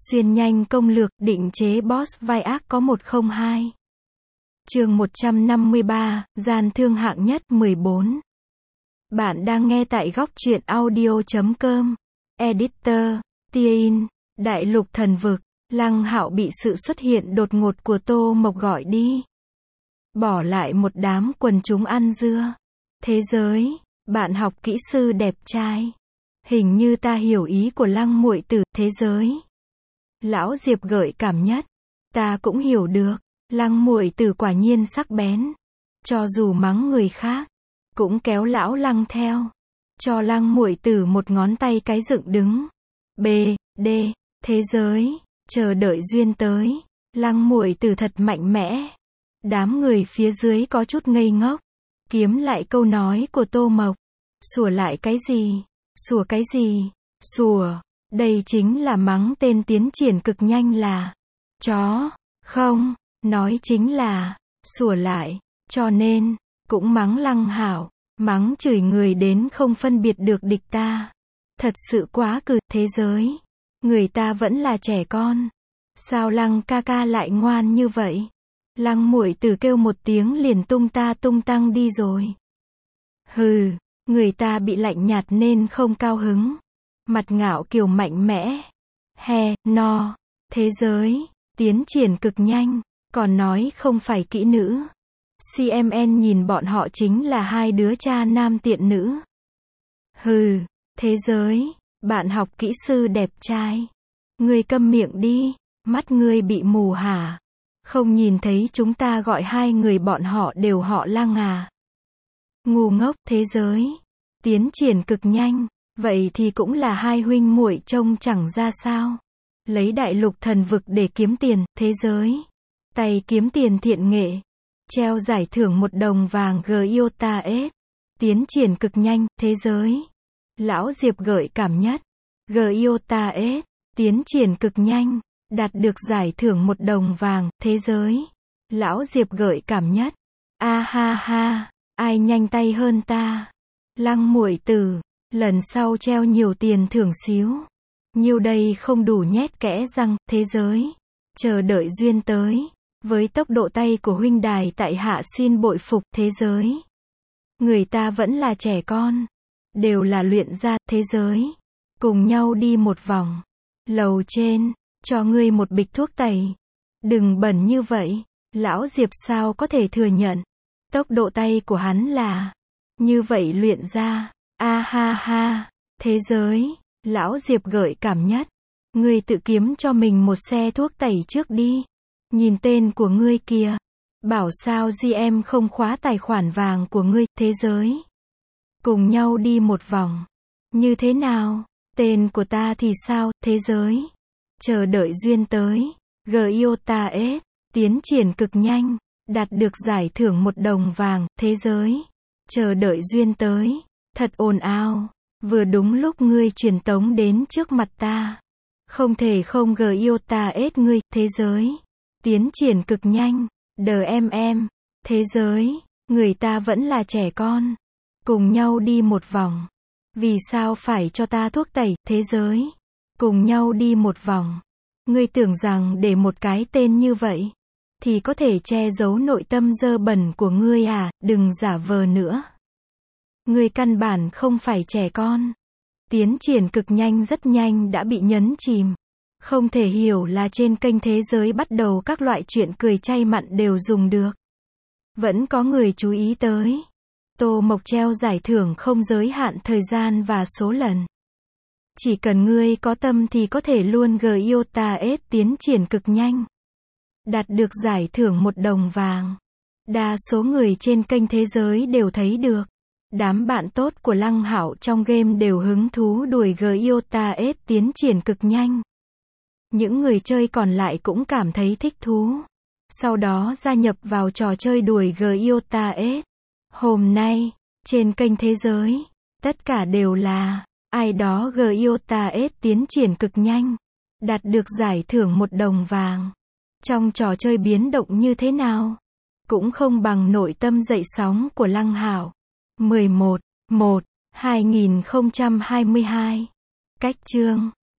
Xuyên nhanh công lược, định chế boss vai ác có 102. Chương 153, gian thương hạng nhất 14. Bạn đang nghe tại góc truyện audio.com. Editor, Tiin, Đại lục thần vực, Lăng Hạo bị sự xuất hiện đột ngột của Tô Mộc gọi đi. Bỏ lại một đám quần chúng ăn dưa. Thế giới, bạn học kỹ sư đẹp trai. Hình như ta hiểu ý của Lăng muội tử, thế giới. Lão Diệp gợi cảm nhất. Ta cũng hiểu được, Lăng muội tử quả nhiên sắc bén. Cho dù mắng người khác, cũng kéo lão Lăng theo. Cho Lăng muội tử một ngón tay cái dựng đứng. B, D, thế giới, chờ đợi duyên tới. Lăng muội tử thật mạnh mẽ. Đám người phía dưới có chút ngây ngốc. Kiếm lại câu nói của Tô Mộc. Sủa lại cái gì? Sủa cái gì? Sủa. Đây chính là mắng tên tiến triển cực nhanh là chó. Không, nói chính là sủa lại. Cho nên, cũng mắng Lăng Hạo. Mắng chửi người đến không phân biệt được địch ta. Thật sự quá cừ, thế giới. Người ta vẫn là trẻ con. Sao Lăng ca ca lại ngoan như vậy? Lăng muội tử kêu một tiếng liền tung ta tung tăng đi rồi. Hừ, người ta bị lạnh nhạt nên không cao hứng. Mặt ngạo kiều mạnh mẽ. He, no. Thế giới, tiến triển cực nhanh. Còn nói không phải kỹ nữ. CMN nhìn bọn họ chính là hai đứa cha nam tiện nữ. Hừ, thế giới, bạn học kỹ sư đẹp trai. Ngươi câm miệng đi, mắt ngươi bị mù hả? Không nhìn thấy chúng ta gọi hai người bọn họ đều họ Lăng à? Ngu ngốc, thế giới, tiến triển cực nhanh, vậy thì cũng là hai huynh muội trông chẳng ra sao. Lấy đại lục thần vực để kiếm tiền, thế giới. Tay kiếm tiền thiện nghệ. Treo giải thưởng 1 đồng vàng Giota S. Tiến triển cực nhanh, thế giới. Lão Diệp gợi cảm nhất. Giota S. Tiến triển cực nhanh. Đạt được giải thưởng 1 đồng vàng, thế giới. Lão Diệp gợi cảm nhất. A ha ha, ai nhanh tay hơn ta? Lăng muội tử, lần sau treo nhiều tiền thưởng xíu. Nhiêu đây không đủ nhét kẽ răng, thế giới. Chờ đợi duyên tới. Với tốc độ tay của huynh đài tại hạ xin bội phục, thế giới. Người ta vẫn là trẻ con. Đều là luyện ra, thế giới. Cùng nhau đi một vòng. Lầu trên, cho ngươi một bịch thuốc tẩy. Đừng bẩn như vậy. Lão Diệp sao có thể thừa nhận. Tốc độ tay của hắn là như vậy luyện ra. A ha ha, thế giới. Lão Diệp gợi cảm nhất. Ngươi tự kiếm cho mình một xe thuốc tẩy trước đi. Nhìn tên của ngươi kìa. Bảo sao GM không khóa tài khoản vàng của ngươi, thế giới. Cùng nhau đi một vòng. Như thế nào? Tên của ta thì sao, thế giới? Chờ đợi duyên tới. Giota S. Tiến triển cực nhanh. Đạt được giải thưởng 1 đồng vàng, thế giới. Chờ đợi duyên tới. Thật ồn ào. Vừa đúng lúc ngươi truyền tống đến trước mặt ta. Không thể không Giota S ngươi, thế giới. Tiến triển cực nhanh. DMM. Thế giới. Người ta vẫn là trẻ con. Cùng nhau đi một vòng. Vì sao phải cho ta thuốc tẩy, thế giới? Cùng nhau đi một vòng. Ngươi tưởng rằng để một cái tên như vậy thì có thể che giấu nội tâm dơ bẩn của ngươi à? Đừng giả vờ nữa. Ngươi căn bản không phải trẻ con. Tiến triển cực nhanh rất nhanh đã bị nhấn chìm. Không thể hiểu là trên kênh thế giới bắt đầu các loại chuyện cười chay mặn đều dùng được. Vẫn có người chú ý tới. Tô Mộc treo giải thưởng không giới hạn thời gian và số lần. Chỉ cần ngươi có tâm thì có thể luôn Giota S tiến triển cực nhanh. Đạt được giải thưởng 1 đồng vàng. Đa số người trên kênh thế giới đều thấy được. Đám bạn tốt của Lăng Hạo trong game đều hứng thú đuổi Giota S tiến triển cực nhanh. Những người chơi còn lại cũng cảm thấy thích thú. Sau đó gia nhập vào trò chơi đuổi Giota S. Hôm nay, trên kênh thế giới, tất cả đều là ai đó Giota S tiến triển cực nhanh. Đạt được giải thưởng 1 đồng vàng. Trong trò chơi biến động như thế nào? Cũng không bằng nội tâm dậy sóng của Lăng Hạo. 11/1/2022. Cách chương